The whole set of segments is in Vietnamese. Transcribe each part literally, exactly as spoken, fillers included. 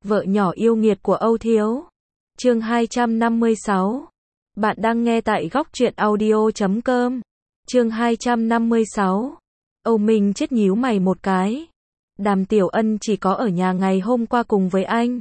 Vợ nhỏ yêu nghiệt của Âu Thiếu. Chương hai trăm năm mươi sáu. Bạn đang nghe tại góc truyện audio chấm com. Chương hai trăm năm mươi sáu. Âu Minh chết nhíu mày một cái. Đàm Tiểu Ân chỉ có ở nhà ngày hôm qua cùng với anh.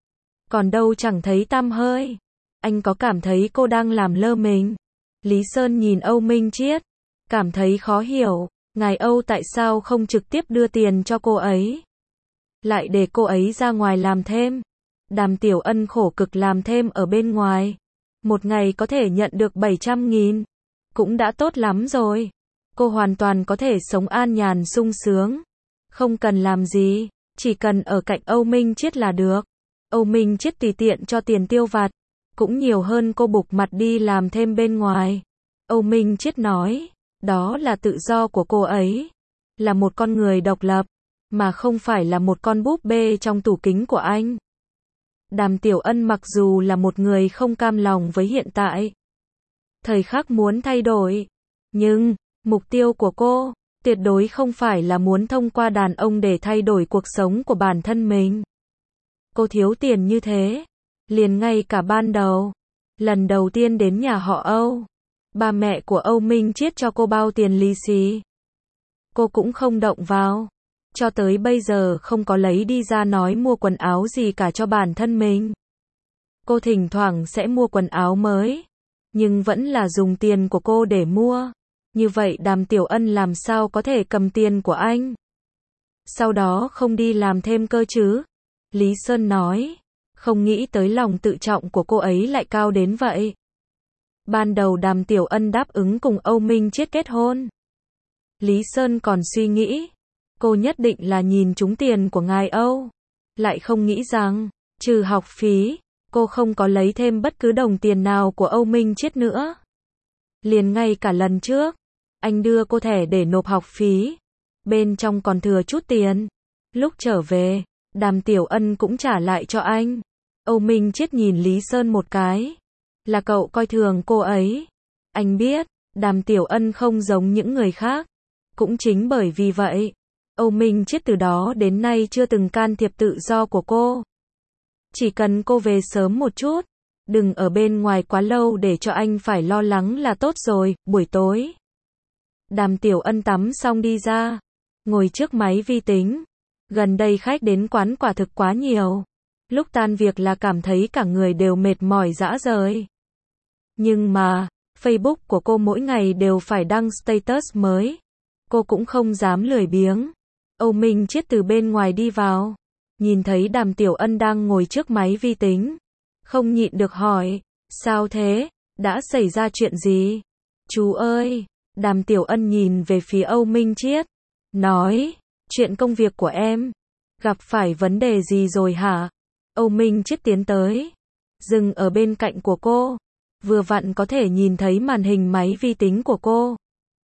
Còn đâu chẳng thấy tăm hơi. Anh có cảm thấy cô đang làm lơ mình? Lý Sơn nhìn Âu Minh Chiết, cảm thấy khó hiểu. Ngài Âu tại sao không trực tiếp đưa tiền cho cô ấy, lại để cô ấy ra ngoài làm thêm? Đàm Tiểu Ân khổ cực làm thêm ở bên ngoài, một ngày có thể nhận được bảy trăm nghìn, cũng đã tốt lắm rồi. Cô hoàn toàn có thể sống an nhàn sung sướng, không cần làm gì, chỉ cần ở cạnh Âu Minh Chiết là được. Âu Minh Chiết tùy tiện cho tiền tiêu vặt, cũng nhiều hơn cô bục mặt đi làm thêm bên ngoài. Âu Minh Chiết nói, đó là tự do của cô ấy, là một con người độc lập, mà không phải là một con búp bê trong tủ kính của anh. Đàm Tiểu Ân mặc dù là một người không cam lòng với hiện tại, thời khắc muốn thay đổi, nhưng mục tiêu của cô tuyệt đối không phải là muốn thông qua đàn ông để thay đổi cuộc sống của bản thân mình. Cô thiếu tiền như thế, liền ngay cả ban đầu, lần đầu tiên đến nhà họ Âu, ba mẹ của Âu Minh Chiết cho cô bao tiền lì xì, cô cũng không động vào, cho tới bây giờ không có lấy đi ra nói mua quần áo gì cả cho bản thân mình. Cô thỉnh thoảng sẽ mua quần áo mới, nhưng vẫn là dùng tiền của cô để mua. Như vậy Đàm Tiểu Ân làm sao có thể cầm tiền của anh, sau đó không đi làm thêm cơ chứ? Lý Sơn nói, không nghĩ tới lòng tự trọng của cô ấy lại cao đến vậy. Ban đầu Đàm Tiểu Ân đáp ứng cùng Âu Minh Chiết kết hôn, Lý Sơn còn suy nghĩ, cô nhất định là nhìn trúng tiền của ngài Âu, lại không nghĩ rằng, trừ học phí, cô không có lấy thêm bất cứ đồng tiền nào của Âu Minh Chiết nữa. Liền ngay cả lần trước, anh đưa cô thẻ để nộp học phí, bên trong còn thừa chút tiền. Lúc trở về, Đàm Tiểu Ân cũng trả lại cho anh. Âu Minh Chiết nhìn Lý Sơn một cái, là cậu coi thường cô ấy. Anh biết, Đàm Tiểu Ân không giống những người khác. Cũng chính bởi vì vậy, Âu Minh Chiết từ đó đến nay chưa từng can thiệp tự do của cô. Chỉ cần cô về sớm một chút, đừng ở bên ngoài quá lâu để cho anh phải lo lắng là tốt rồi. Buổi tối, Đàm Tiểu Ân tắm xong đi ra, ngồi trước máy vi tính. Gần đây khách đến quán quả thực quá nhiều. Lúc tan việc là cảm thấy cả người đều mệt mỏi rã rời. Nhưng mà, Facebook của cô mỗi ngày đều phải đăng status mới. Cô cũng không dám lười biếng. Âu Minh Chiết từ bên ngoài đi vào, nhìn thấy Đàm Tiểu Ân đang ngồi trước máy vi tính, không nhịn được hỏi, sao thế, đã xảy ra chuyện gì? Chú ơi, Đàm Tiểu Ân nhìn về phía Âu Minh Chiết, nói, chuyện công việc của em, gặp phải vấn đề gì rồi hả? Âu Minh Chiết tiến tới, dừng ở bên cạnh của cô, vừa vặn có thể nhìn thấy màn hình máy vi tính của cô.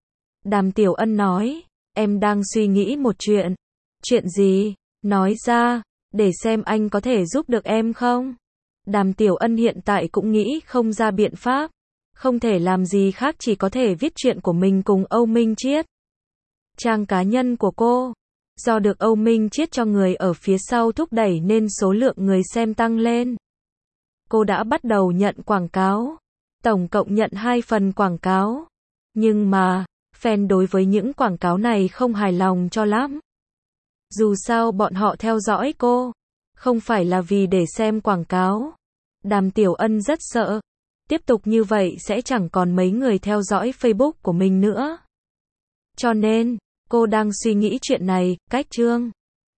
Đàm Tiểu Ân nói, em đang suy nghĩ một chuyện. Chuyện gì? Nói ra, để xem anh có thể giúp được em không? Đàm Tiểu Ân hiện tại cũng nghĩ không ra biện pháp, không thể làm gì khác chỉ có thể viết chuyện của mình cùng Âu Minh Chiết. Trang cá nhân của cô, do được Âu Minh Chiết cho người ở phía sau thúc đẩy nên số lượng người xem tăng lên. Cô đã bắt đầu nhận quảng cáo, tổng cộng nhận hai phần quảng cáo. Nhưng mà, fan đối với những quảng cáo này không hài lòng cho lắm. Dù sao bọn họ theo dõi cô, không phải là vì để xem quảng cáo. Đàm Tiểu Ân rất sợ, tiếp tục như vậy sẽ chẳng còn mấy người theo dõi Facebook của mình nữa. Cho nên, cô đang suy nghĩ chuyện này, cách chương